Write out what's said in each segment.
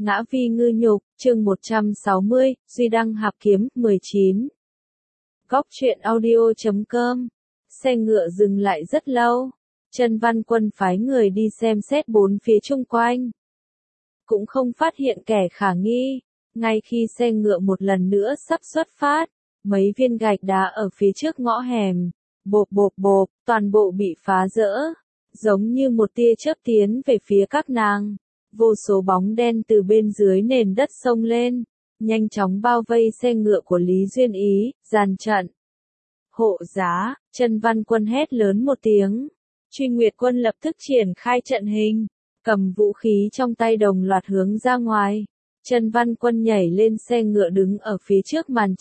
Ngã vi ngư nhục, chương 160, Duy Đăng Hạp Kiếm, 19. Góc truyện audio.com. Xe ngựa dừng lại rất lâu. Trần Văn Quân phái người đi xem xét bốn phía chung quanh. Cũng không phát hiện kẻ khả nghi. Ngay khi xe ngựa một lần nữa sắp xuất phát, mấy viên gạch đá ở phía trước ngõ hẻm, bộp bộp bộp, toàn bộ bị phá rỡ. Giống như một tia chớp tiến về phía các nàng. Vô số bóng đen từ bên dưới nền đất xông lên, nhanh chóng bao vây xe ngựa của Lý Duyên Ý, dàn trận. Hộ giá, Trần Văn Quân hét lớn một tiếng. Truy Nguyệt Quân lập tức triển khai trận hình, cầm vũ khí trong tay đồng loạt hướng ra ngoài. Trần Văn Quân nhảy lên xe ngựa đứng ở phía trước màn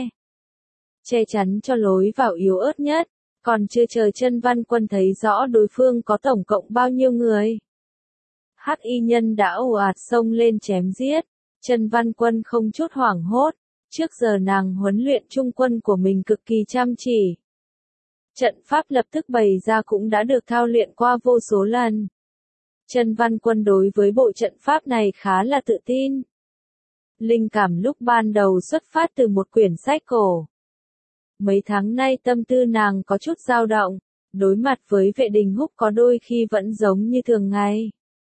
che chắn cho lối vào yếu ớt nhất. Còn chưa chờ Trần Văn Quân thấy rõ đối phương có tổng cộng bao nhiêu người. Hắc y nhân đã ồ ạt xông lên chém giết. Trần Văn Quân không chút hoảng hốt. Trước giờ nàng huấn luyện trung quân của mình cực kỳ chăm chỉ. Trận pháp lập tức bày ra cũng đã được thao luyện qua vô số lần. Trần Văn Quân đối với bộ trận pháp này khá là tự tin. Linh cảm lúc ban đầu xuất phát từ một quyển sách cổ. Mấy tháng nay tâm tư nàng có chút dao động, đối mặt với Vệ Đình Húc có đôi khi vẫn giống như thường ngày.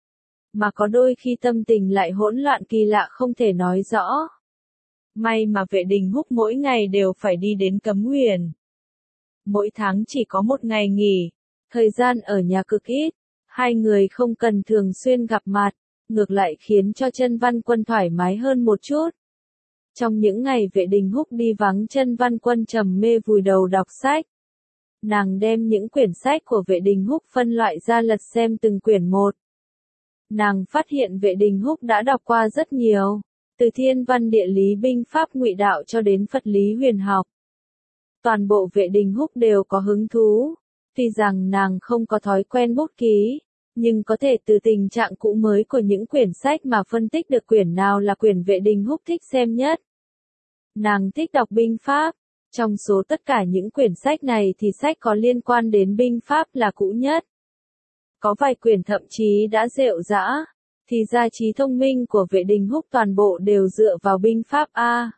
Mà có đôi khi tâm tình lại hỗn loạn kỳ lạ không thể nói rõ. May mà Vệ Đình Húc mỗi ngày đều phải đi đến Cấm Huyền. Mỗi tháng chỉ có một ngày nghỉ, thời gian ở nhà cực ít, hai người không cần thường xuyên gặp mặt, ngược lại khiến cho Trần Văn Quân thoải mái hơn một chút. Trong những ngày Vệ Đình Húc đi vắng, Trần Văn Quân trầm mê vùi đầu đọc sách. Nàng đem những quyển sách của Vệ Đình Húc phân loại ra lật xem từng quyển một. Nàng phát hiện Vệ Đình Húc đã đọc qua rất nhiều, từ thiên văn địa lý binh pháp ngụy đạo cho đến Phật lý huyền học. Toàn bộ Vệ Đình Húc đều có hứng thú, tuy rằng nàng không có thói quen bút ký, nhưng có thể từ tình trạng cũ mới của những quyển sách mà phân tích được quyển nào là quyển Vệ Đình Húc thích xem nhất. Nàng thích đọc binh pháp, trong số tất cả những quyển sách này thì sách có liên quan đến binh pháp là cũ nhất. Có vài quyển thậm chí đã rệu rã, thì ra trí thông minh của Vệ Đình Húc toàn bộ đều dựa vào binh pháp A.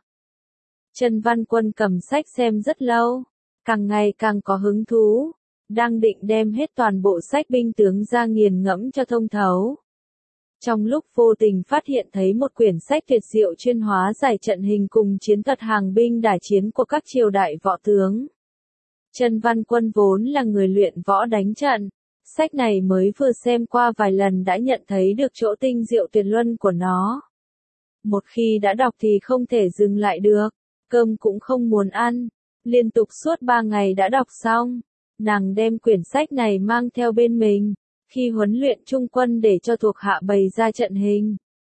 Trần Văn Quân cầm sách xem rất lâu, càng ngày càng có hứng thú, đang định đem hết toàn bộ sách binh tướng ra nghiền ngẫm cho thông thấu. Trong lúc vô tình phát hiện thấy một quyển sách tuyệt diệu chuyên hóa giải trận hình cùng chiến thuật hàng binh đả chiến của các triều đại võ tướng. Trần Văn Quân vốn là người luyện võ đánh trận. Sách này mới vừa xem qua vài lần đã nhận thấy được chỗ tinh diệu tuyệt luân của nó. Một khi đã đọc thì không thể dừng lại được, cơm cũng không muốn ăn. Liên tục suốt 3 ngày đã đọc xong, nàng đem quyển sách này mang theo bên mình, khi huấn luyện trung quân để cho thuộc hạ bày ra trận hình.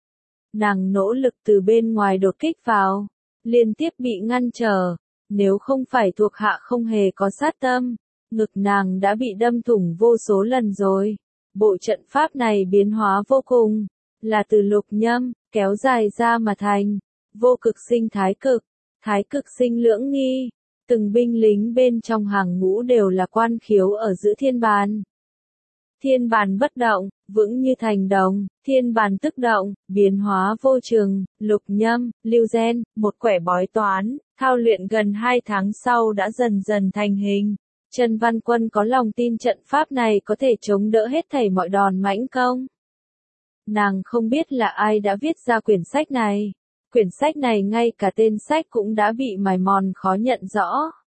Nàng nỗ lực từ bên ngoài đột kích vào, liên tiếp bị ngăn trở, nếu không phải thuộc hạ không hề có sát tâm. Ngực nàng đã bị đâm thủng vô số lần rồi. Bộ trận pháp này biến hóa vô cùng, là từ lục nhâm, kéo dài ra mà thành. Vô cực sinh thái cực sinh lưỡng nghi. Từng binh lính bên trong hàng ngũ đều là quan khiếu ở giữa thiên bàn. Thiên bàn bất động, vững như thành đồng, thiên bàn tức động, biến hóa vô chừng, lục nhâm, lưu gen, một quẻ bói toán, thao luyện gần 2 tháng sau đã dần dần thành hình. Trần Văn Quân có lòng tin trận pháp này có thể chống đỡ hết thảy mọi đòn mãnh công. Nàng không biết là ai đã viết ra quyển sách này. Quyển sách này ngay cả tên sách cũng đã bị mài mòn khó nhận rõ.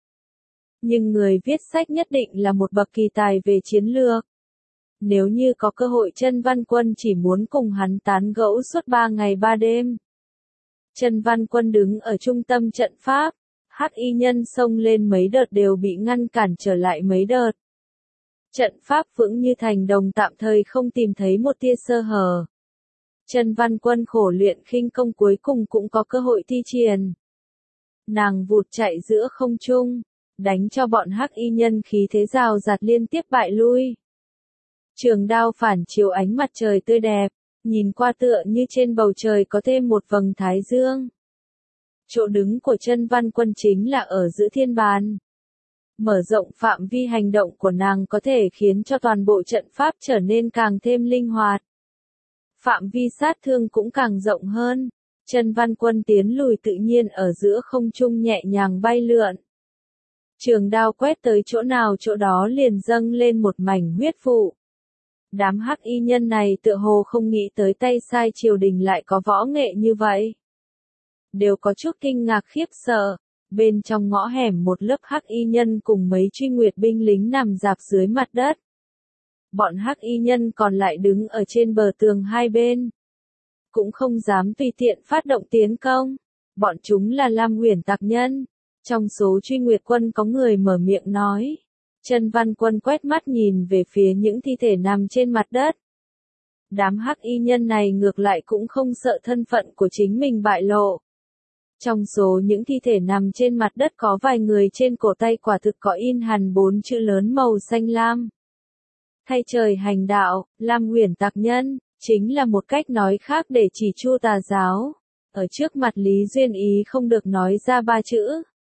Nhưng người viết sách nhất định là một bậc kỳ tài về chiến lược. Nếu như có cơ hội Trần Văn Quân chỉ muốn cùng hắn tán gẫu suốt 3 ngày 3 đêm. Trần Văn Quân đứng ở trung tâm trận pháp. Hắc y nhân xông lên mấy đợt đều bị ngăn cản trở lại mấy đợt. Trận pháp vững như thành đồng tạm thời không tìm thấy một tia sơ hở. Trần Văn Quân khổ luyện khinh công cuối cùng cũng có cơ hội thi triển. Nàng vụt chạy giữa không trung, đánh cho bọn hắc y nhân khí thế rào rạt liên tiếp bại lui. Trường đao phản chiếu ánh mặt trời tươi đẹp, nhìn qua tựa như trên bầu trời có thêm một vầng thái dương. Chỗ đứng của Trần Văn Quân chính là ở giữa thiên bàn. Mở rộng phạm vi hành động của nàng có thể khiến cho toàn bộ trận pháp trở nên càng thêm linh hoạt. phạm vi sát thương cũng càng rộng hơn. Chân Văn Quân tiến lùi tự nhiên ở giữa không trung nhẹ nhàng bay lượn. Trường đao quét tới chỗ nào chỗ đó liền dâng lên một mảnh huyết vụ. Đám hắc y nhân này tựa hồ không nghĩ tới tay sai triều đình lại có võ nghệ như vậy. Đều có chút kinh ngạc khiếp sợ. Bên trong ngõ hẻm một lớp hắc y nhân cùng mấy truy nguyệt binh lính nằm rạp dưới mặt đất. Bọn hắc y nhân còn lại đứng ở trên bờ tường hai bên. Cũng không dám tùy tiện phát động tiến công. Bọn chúng là Lam Uyển tặc nhân. Trong số truy nguyệt quân có người mở miệng nói. Chân Văn Quân quét mắt nhìn về phía những thi thể nằm trên mặt đất. Đám hắc y nhân này ngược lại cũng không sợ thân phận của chính mình bại lộ. Trong số những thi thể nằm trên mặt đất có vài người trên cổ tay quả thực có in hằn 4 chữ lớn màu xanh lam. Thay trời hành đạo, Lam Uyển tặc nhân, chính là một cách nói khác để chỉ Chu tà giáo. Ở trước mặt Lý Duyên Ý không được nói ra 3 chữ.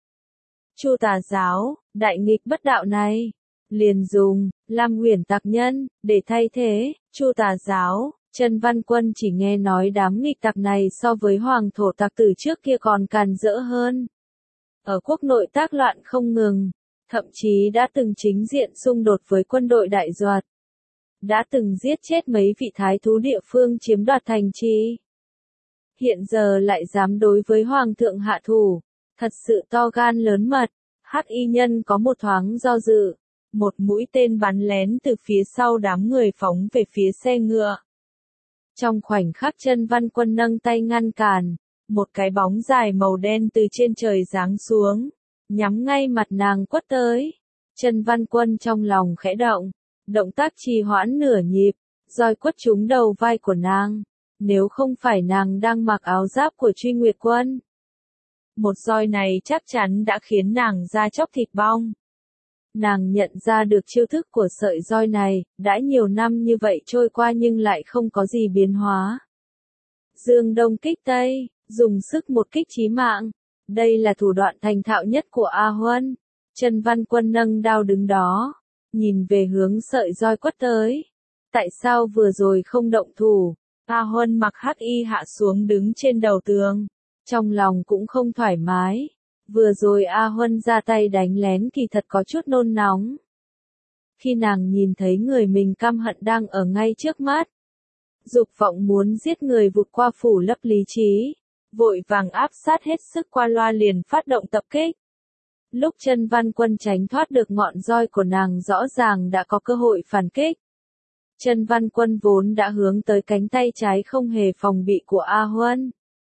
Chu tà giáo, đại nghịch bất đạo này, liền dùng Lam Uyển tặc nhân để thay thế Chu tà giáo. Chân Văn Quân chỉ nghe nói đám nghịch tặc này so với hoàng thổ tặc từ trước kia còn càn rỡ hơn. Ở quốc nội tác loạn không ngừng, thậm chí đã từng chính diện xung đột với quân đội Đại Duật. Đã từng giết chết mấy vị thái thú địa phương chiếm đoạt thành trì. Hiện giờ lại dám đối với hoàng thượng hạ thủ, thật sự to gan lớn mật. Hắc y nhân có một thoáng do dự, một mũi tên bắn lén từ phía sau đám người phóng về phía xe ngựa. Trong khoảnh khắc Chân Văn Quân nâng tay ngăn cản, một cái bóng dài màu đen từ trên trời giáng xuống, nhắm ngay mặt nàng quất tới. Chân Văn Quân trong lòng khẽ động, động tác trì hoãn nửa nhịp, roi quất trúng đầu vai của nàng. Nếu không phải nàng đang mặc áo giáp của truy nguyệt quân, một roi này chắc chắn đã khiến nàng da chóc thịt bong. Nàng nhận ra được chiêu thức của sợi roi này, đã nhiều năm như vậy trôi qua nhưng lại không có gì biến hóa. Dương Đông kích Tây, dùng sức một kích chí mạng. Đây là thủ đoạn thành thạo nhất của A Huân. Chân Văn Quân nâng đao đứng đó, nhìn về hướng sợi roi quất tới. Tại sao vừa rồi không động thủ? A Huân mặc hắc y hạ xuống đứng trên đầu tường. Trong lòng cũng không thoải mái. Vừa rồi A Huân ra tay đánh lén kỳ thật có chút nôn nóng. Khi nàng nhìn thấy người mình căm hận đang ở ngay trước mắt, dục vọng muốn giết người vụt qua phủ lấp lý trí, vội vàng áp sát hết sức qua loa liền phát động tập kích. Lúc Chân Văn Quân tránh thoát được ngọn roi của nàng rõ ràng đã có cơ hội phản kích. Chân Văn Quân vốn đã hướng tới cánh tay trái không hề phòng bị của A Huân.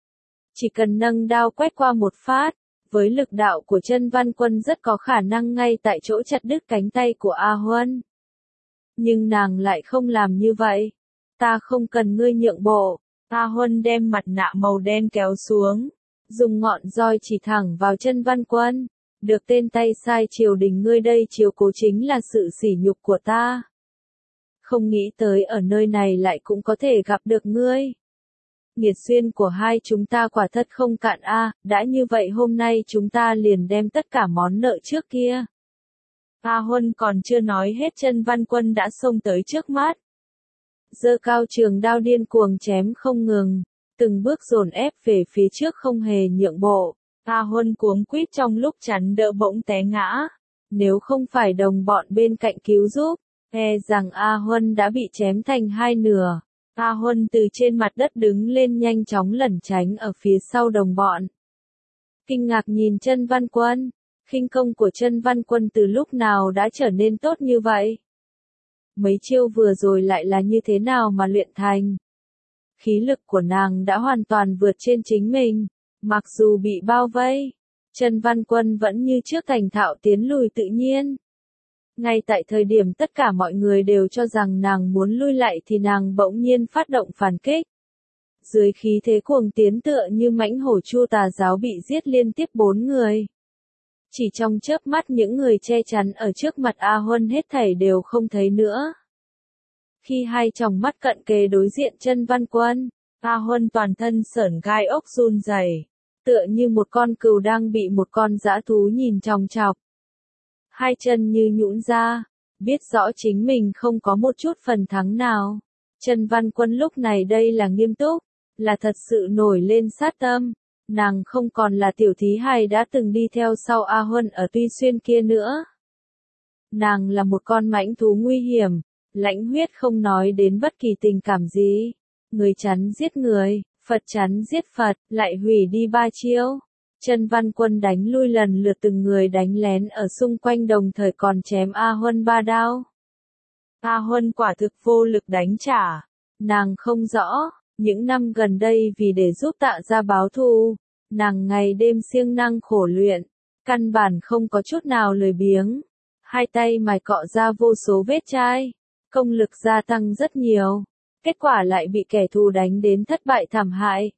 Chỉ cần nâng đao quét qua một phát, với lực đạo của Chân Văn Quân rất có khả năng ngay tại chỗ chặt đứt cánh tay của A Huân. Nhưng nàng lại không làm như vậy. Ta không cần ngươi nhượng bộ. A Huân đem mặt nạ màu đen kéo xuống, dùng ngọn roi chỉ thẳng vào Chân Văn Quân. Được tên tay sai triều đình ngươi đây chiếu cố chính là sự sỉ nhục của ta. Không nghĩ tới ở nơi này lại cũng có thể gặp được ngươi. Nghiệt duyên của hai chúng ta quả thật không cạn a, đã như vậy hôm nay chúng ta liền đem tất cả món nợ trước kia. A Huân còn chưa nói hết Chân Văn Quân đã xông tới trước mắt. Giơ cao trường đao điên cuồng chém không ngừng, từng bước dồn ép về phía trước không hề nhượng bộ. A Huân cuống quýt trong lúc chắn đỡ bỗng té ngã. Nếu không phải đồng bọn bên cạnh cứu giúp, e rằng A Huân đã bị chém thành hai nửa. A Huân từ trên mặt đất đứng lên nhanh chóng lẩn tránh ở phía sau đồng bọn. Kinh ngạc nhìn Chân Văn Quân, khinh công của Chân Văn Quân từ lúc nào đã trở nên tốt như vậy? Mấy chiêu vừa rồi lại là như thế nào mà luyện thành? Khí lực của nàng đã hoàn toàn vượt trên chính mình, mặc dù bị bao vây, Chân Văn Quân vẫn như trước thành thạo tiến lùi tự nhiên. Ngay tại thời điểm tất cả mọi người đều cho rằng nàng muốn lui lại thì nàng bỗng nhiên phát động phản kích. Dưới khí thế cuồng tiến tựa như mãnh hổ Chu tà giáo bị giết liên tiếp 4 người. Chỉ trong chớp mắt những người che chắn ở trước mặt A Huân hết thảy đều không thấy nữa. Khi hai tròng mắt cận kề đối diện Chân Văn Quân, A Huân toàn thân sởn gai ốc run rẩy, tựa như một con cừu đang bị một con dã thú nhìn chòng chọc. Hai chân như nhũn ra, biết rõ chính mình không có một chút phần thắng nào. Chân Văn Quân lúc này đây là nghiêm túc, là thật sự nổi lên sát tâm. Nàng không còn là tiểu thí hài đã từng đi theo sau A Huân ở Tuy Xuyên kia nữa. Nàng là một con mãnh thú nguy hiểm, lãnh huyết không nói đến bất kỳ tình cảm gì. Người chắn giết người, Phật chắn giết Phật, lại hủy đi 3 chiêu. Chân Văn Quân đánh lui lần lượt từng người đánh lén ở xung quanh, đồng thời còn chém A Huân 3 đao. A Huân quả thực vô lực đánh trả. Nàng không rõ, những năm gần đây vì để giúp Tạ gia báo thù, nàng ngày đêm siêng năng khổ luyện, căn bản không có chút nào lười biếng. Hai tay mài cọ ra vô số vết chai, công lực gia tăng rất nhiều. Kết quả lại bị kẻ thù đánh đến thất bại thảm hại.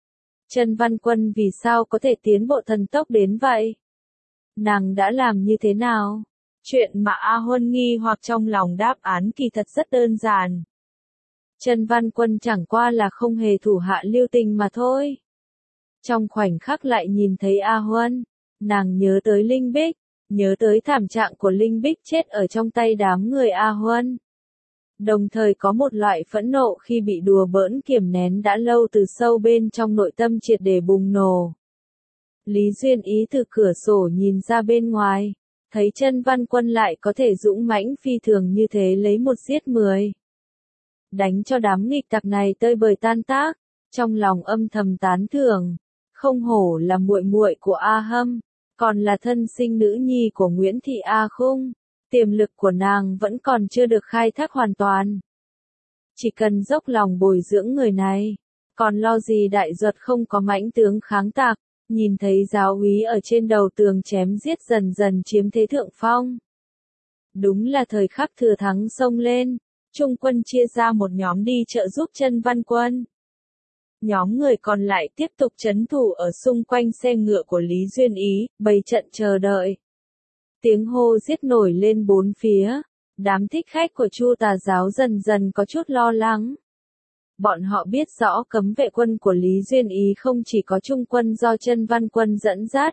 Chân Văn Quân vì sao có thể tiến bộ thần tốc đến vậy? Nàng đã làm như thế nào? Chuyện mà A Huân nghi hoặc trong lòng đáp án kỳ thật rất đơn giản. Chân Văn Quân chẳng qua là không hề thủ hạ lưu tình mà thôi. Trong khoảnh khắc lại nhìn thấy A Huân, nàng nhớ tới Linh Bích, nhớ tới thảm trạng của Linh Bích chết ở trong tay đám người A Huân. Đồng thời có một loại phẫn nộ khi bị đùa bỡn kiềm nén đã lâu từ sâu bên trong nội tâm triệt để bùng nổ. Lý Duyên Ý từ cửa sổ nhìn ra bên ngoài, thấy Chân Văn Quân lại có thể dũng mãnh phi thường như thế, lấy 1 giết 10. Đánh cho đám nghịch tặc này tơi bời tan tác, trong lòng âm thầm tán thưởng, không hổ là muội muội của A Hâm, còn là thân sinh nữ nhi của Nguyễn Thị A Khung. Tiềm lực của nàng vẫn còn chưa được khai thác hoàn toàn. Chỉ cần dốc lòng bồi dưỡng người này, còn lo gì đại duật không có mãnh tướng kháng tạc. Nhìn thấy giáo úy ở trên đầu tường chém giết dần dần chiếm thế thượng phong. Đúng là thời khắc thừa thắng xông lên, Trung quân chia ra một nhóm đi trợ giúp Chân Văn Quân. Nhóm người còn lại tiếp tục trấn thủ ở xung quanh xe ngựa của Lý Duyên Ý, bày trận chờ đợi. Tiếng hô giết nổi lên bốn phía, đám thích khách của Chu Tà giáo dần dần có chút lo lắng. Bọn họ biết rõ cấm vệ quân của Lý Duyên Ý không chỉ có trung quân do Chân Văn Quân dẫn dắt,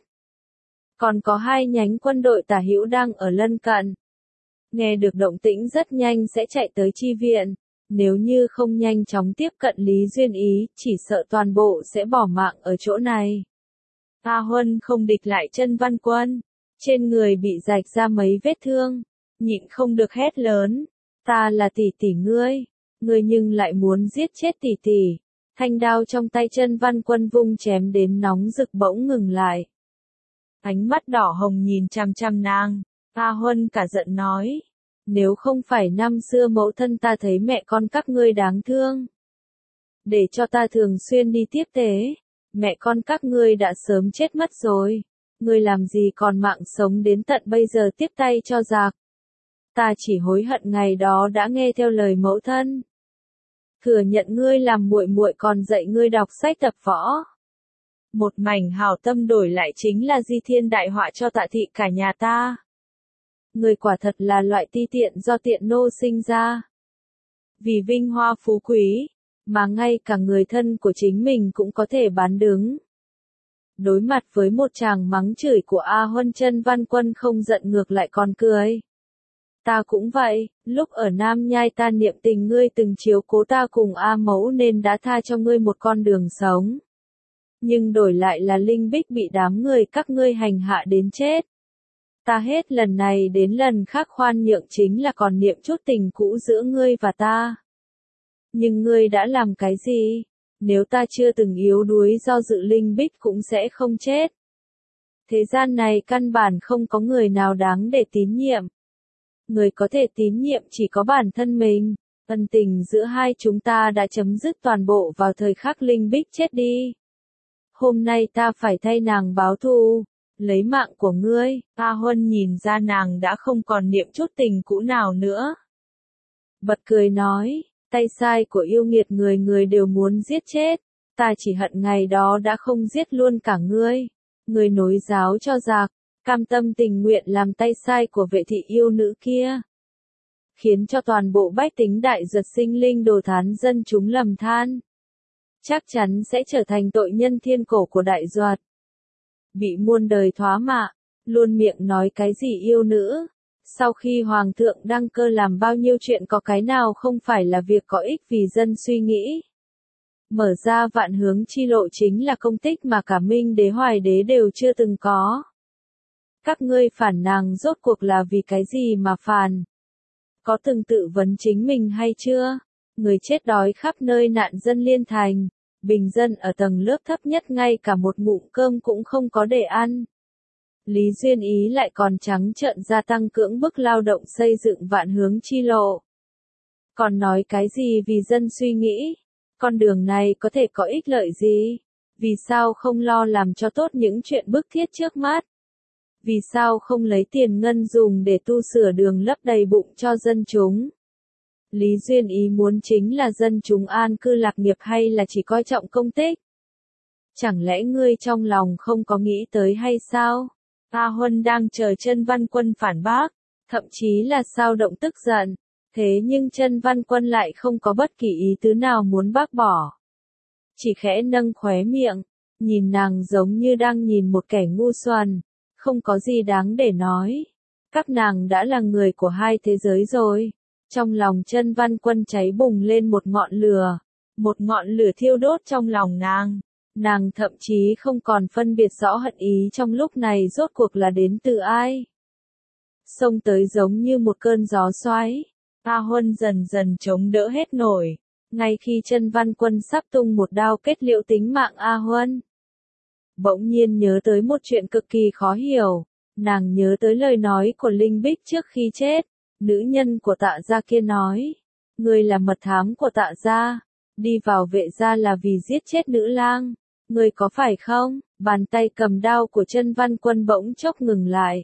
còn có 2 nhánh quân đội tả hữu đang ở lân cận. Nghe được động tĩnh rất nhanh sẽ chạy tới chi viện, nếu như không nhanh chóng tiếp cận Lý Duyên Ý, chỉ sợ toàn bộ sẽ bỏ mạng ở chỗ này. A Huân không địch lại Chân Văn Quân, trên người bị rạch ra mấy vết thương, nhịn không được hét lớn, ta là tỷ tỷ ngươi nhưng lại muốn giết chết tỷ tỷ. Thanh đao trong tay Chân Văn Quân vung chém đến nóng rực bỗng ngừng lại. Ánh mắt đỏ hồng nhìn chằm chằm nàng, A Huân cả giận nói, nếu không phải năm xưa mẫu thân ta thấy mẹ con các ngươi đáng thương, để cho ta thường xuyên đi tiếp tế, mẹ con các ngươi đã sớm chết mất rồi. Ngươi làm gì còn mạng sống đến tận bây giờ tiếp tay cho giặc. Ta chỉ hối hận ngày đó đã nghe theo lời mẫu thân. Thừa nhận ngươi làm muội muội còn dạy ngươi đọc sách tập võ. Một mảnh hảo tâm đổi lại chính là di thiên đại họa cho Tạ thị cả nhà ta. Ngươi quả thật là loại ti tiện do tiện nô sinh ra. Vì vinh hoa phú quý, mà ngay cả người thân của chính mình cũng có thể bán đứng. Đối mặt với một tràng mắng chửi của A Huân, Chân Văn Quân không giận ngược lại còn cười. Ta cũng vậy, lúc ở Nam Nhai ta niệm tình ngươi từng chiếu cố ta cùng A Mẫu nên đã tha cho ngươi một con đường sống. Nhưng đổi lại là Linh Bích bị đám người các ngươi hành hạ đến chết. Ta hết lần này đến lần khác khoan nhượng chính là còn niệm chút tình cũ giữa ngươi và ta. Nhưng ngươi đã làm cái gì? Nếu ta chưa từng yếu đuối do dự, Linh Bích cũng sẽ không chết. Thế gian này căn bản không có người nào đáng để tín nhiệm. Người có thể tín nhiệm chỉ có bản thân mình. Ân tình giữa hai chúng ta đã chấm dứt toàn bộ vào thời khắc Linh Bích chết đi. Hôm nay ta phải thay nàng báo thù, lấy mạng của ngươi. A Huân nhìn ra nàng đã không còn niệm chút tình cũ nào nữa. Bật cười nói, tay sai của yêu nghiệt người người đều muốn giết chết. Ta chỉ hận ngày đó đã không giết luôn cả ngươi. Ngươi nối giáo cho giặc, cam tâm tình nguyện làm tay sai của vệ thị yêu nữ kia. Khiến cho toàn bộ bách tính đại duật sinh linh đồ thán dân chúng lầm than. Chắc chắn sẽ trở thành tội nhân thiên cổ của đại duật. Bị muôn đời thoá mạ, luôn miệng nói cái gì yêu nữ, Sau khi Hoàng thượng đăng cơ làm bao nhiêu chuyện có cái nào không phải là việc có ích vì dân suy nghĩ. Mở ra vạn hướng chi lộ chính là công tích mà cả Minh đế Hoài đế đều chưa từng có. Các ngươi phản nàng rốt cuộc là vì cái gì mà phản? Có từng tự vấn chính mình hay chưa? Người chết đói khắp nơi nạn dân liên thành, bình dân ở tầng lớp thấp nhất ngay cả một ngụm cơm cũng không có để ăn. Lý Duyên Ý lại còn trắng trợn gia tăng cưỡng bức lao động xây dựng vạn hướng chi lộ. Còn nói cái gì vì dân suy nghĩ? Con đường này có thể có ích lợi gì? Vì sao không lo làm cho tốt những chuyện bức thiết trước mắt? Vì sao không lấy tiền ngân dùng để tu sửa đường lấp đầy bụng cho dân chúng? Lý Duyên Ý muốn chính là dân chúng an cư lạc nghiệp hay là chỉ coi trọng công tích? Chẳng lẽ ngươi trong lòng không có nghĩ tới hay sao? A Huân đang chờ Chân Văn Quân phản bác, thậm chí là sao động tức giận. Thế nhưng Chân Văn Quân lại không có bất kỳ ý tứ nào muốn bác bỏ. Chỉ khẽ nâng khóe miệng, nhìn nàng giống như đang nhìn một kẻ ngu xuẩn, không có gì đáng để nói. Các nàng đã là người của hai thế giới rồi. Trong lòng Chân Văn Quân cháy bùng lên một ngọn lửa thiêu đốt trong lòng nàng. Nàng thậm chí không còn phân biệt rõ hận ý trong lúc này rốt cuộc là đến từ ai. Xông tới giống như một cơn gió xoáy. A Huân dần dần chống đỡ hết nổi. Ngay khi Chân Văn Quân sắp tung một đao kết liễu tính mạng A Huân, bỗng nhiên nhớ tới một chuyện cực kỳ khó hiểu. Nàng nhớ tới lời nói của Linh Bích trước khi chết. Nữ nhân của Tạ gia kia nói, ngươi là mật thám của Tạ gia, đi vào Vệ gia là vì giết chết nữ lang. Ngươi có phải không? Bàn tay cầm đao của Chân Văn Quân bỗng chốc ngừng lại.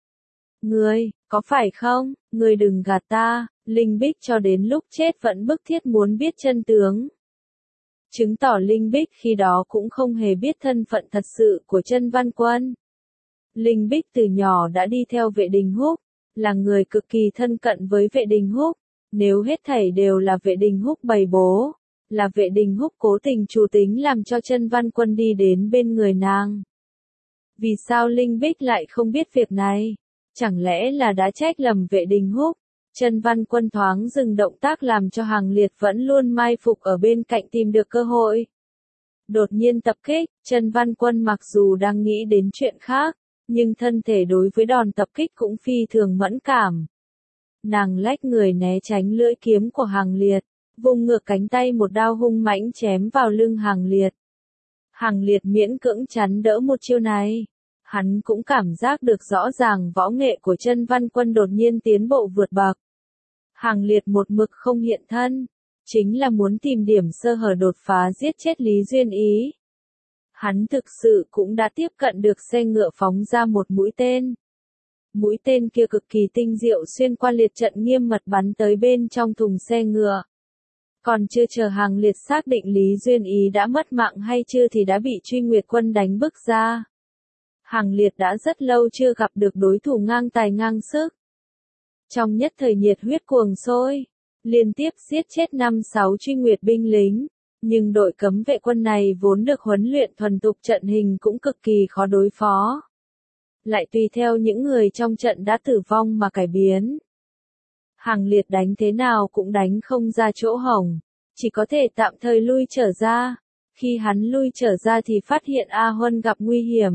Ngươi, có phải không? Ngươi đừng gạt ta. Linh Bích cho đến lúc chết vẫn bức thiết muốn biết chân tướng. Chứng tỏ Linh Bích khi đó cũng không hề biết thân phận thật sự của Chân Văn Quân. Linh Bích từ nhỏ đã đi theo Vệ Đình Húc, là người cực kỳ thân cận với Vệ Đình Húc. Nếu hết thảy đều là Vệ Đình Húc bày bố, là Vệ Đình Húc cố tình chủ tính làm cho Chân Văn Quân đi đến bên người nàng. Vì sao Linh Bích lại không biết việc này? Chẳng lẽ là đã trách lầm Vệ Đình Húc? Chân Văn Quân thoáng dừng động tác làm cho Hàng Liệt vẫn luôn mai phục ở bên cạnh tìm được cơ hội. Đột nhiên tập kích, Chân Văn Quân mặc dù đang nghĩ đến chuyện khác, nhưng thân thể đối với đòn tập kích cũng phi thường mẫn cảm. Nàng lách người né tránh lưỡi kiếm của Hàng Liệt, vùng ngược cánh tay một đao hung mãnh chém vào lưng Hàng Liệt. Hàng Liệt miễn cưỡng chắn đỡ một chiêu này. Hắn cũng cảm giác được rõ ràng võ nghệ của Chân Văn Quân đột nhiên tiến bộ vượt bậc. Hàng Liệt một mực không hiện thân, chính là muốn tìm điểm sơ hở đột phá giết chết Lý Duyên Ý. Hắn thực sự cũng đã tiếp cận được xe ngựa phóng ra một mũi tên. Mũi tên kia cực kỳ tinh diệu xuyên qua liệt trận nghiêm mật bắn tới bên trong thùng xe ngựa. Còn chưa chờ Hàng Liệt xác định Lý Duyên Ý đã mất mạng hay chưa thì đã bị Truy Nguyệt Quân đánh bức ra. Hàng Liệt đã rất lâu chưa gặp được đối thủ ngang tài ngang sức. Trong nhất thời nhiệt huyết cuồng sôi, liên tiếp giết chết 5-6 Truy Nguyệt binh lính, nhưng đội cấm vệ quân này vốn được huấn luyện thuần thục trận hình cũng cực kỳ khó đối phó. Lại tùy theo những người trong trận đã tử vong mà cải biến. Hàng Liệt đánh thế nào cũng đánh không ra chỗ hổng, chỉ có thể tạm thời lui trở ra. Khi hắn lui trở ra thì phát hiện A Huân gặp nguy hiểm.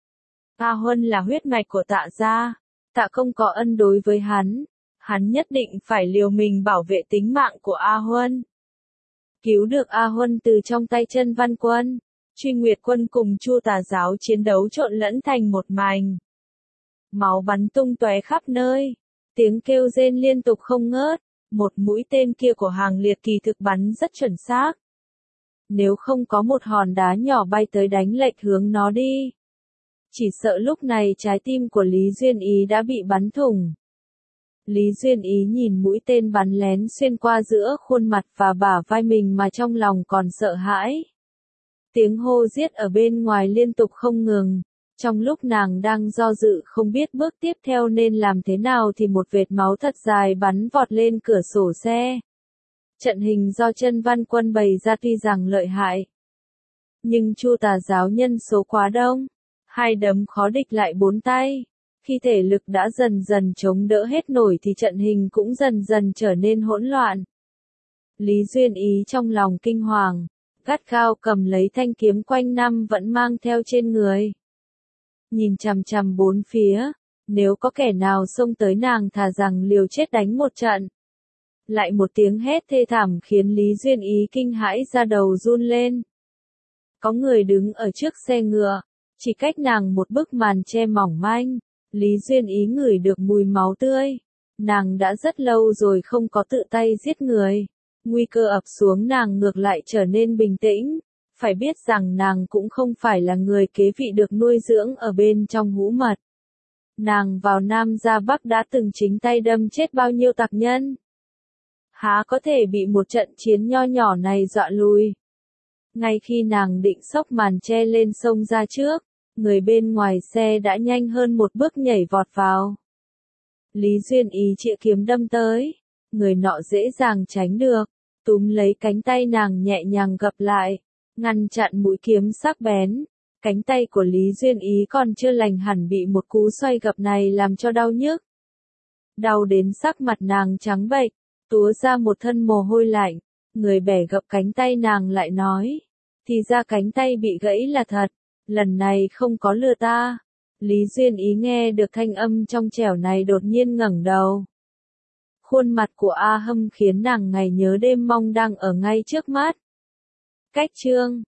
A Huân là huyết mạch của Tạ gia, Tạ Công có ân đối với hắn nhất định phải liều mình bảo vệ tính mạng của A Huân. Cứu được A Huân từ trong tay Chân Văn Quân, Truy Nguyệt Quân cùng Chu Tà giáo chiến đấu trộn lẫn thành một mảnh. Máu bắn tung tóe khắp nơi, tiếng kêu rên liên tục không ngớt, một mũi tên kia của Hàng Liệt kỳ thực bắn rất chuẩn xác. Nếu không có một hòn đá nhỏ bay tới đánh lệch hướng nó đi, chỉ sợ lúc này trái tim của Lý Duyên Ý đã bị bắn thủng. Lý Duyên Ý nhìn mũi tên bắn lén xuyên qua giữa khuôn mặt và bả vai mình mà trong lòng còn sợ hãi. Tiếng hô giết ở bên ngoài liên tục không ngừng. Trong lúc nàng đang do dự không biết bước tiếp theo nên làm thế nào thì một vệt máu thật dài bắn vọt lên cửa sổ xe. Trận hình do Chân Văn Quân bày ra tuy rằng lợi hại, nhưng Chu Tà giáo nhân số quá đông, hai đấm khó địch lại bốn tay. Khi thể lực đã dần dần chống đỡ hết nổi thì trận hình cũng dần dần trở nên hỗn loạn. Lý Duyên Ý trong lòng kinh hoàng, gắt gao cầm lấy thanh kiếm quanh năm vẫn mang theo trên người. Nhìn chằm chằm bốn phía, nếu có kẻ nào xông tới nàng thà rằng liều chết đánh một trận. Lại một tiếng hét thê thảm khiến Lý Duyên Ý kinh hãi da đầu run lên. Có người đứng ở trước xe ngựa, chỉ cách nàng một bức màn che mỏng manh. Lý Duyên Ý ngửi được mùi máu tươi. Nàng đã rất lâu rồi không có tự tay giết người. Nguy cơ ập xuống nàng ngược lại trở nên bình tĩnh. Phải biết rằng nàng cũng không phải là người kế vị được nuôi dưỡng ở bên trong hũ mật. Nàng vào Nam ra Bắc đã từng chính tay đâm chết bao nhiêu tặc nhân. Há có thể bị một trận chiến nho nhỏ này dọa lùi. Ngay khi nàng định xốc màn che lên xông ra trước, người bên ngoài xe đã nhanh hơn một bước nhảy vọt vào. Lý Duyên Ý chĩa kiếm đâm tới, người nọ dễ dàng tránh được, túm lấy cánh tay nàng nhẹ nhàng gập lại, ngăn chặn mũi kiếm sắc bén. Cánh tay của Lý Duyên Ý còn chưa lành hẳn bị một cú xoay gập này làm cho đau nhức. Đau đến sắc mặt nàng trắng bệch, túa ra một thân mồ hôi lạnh, người bẻ gập cánh tay nàng lại nói, thì ra cánh tay bị gãy là thật, lần này không có lừa ta. Lý Duyên Ý nghe được thanh âm trong trẻo này đột nhiên ngẩng đầu. Khuôn mặt của A Hâm khiến nàng ngày nhớ đêm mong đang ở ngay trước mắt. Cách chương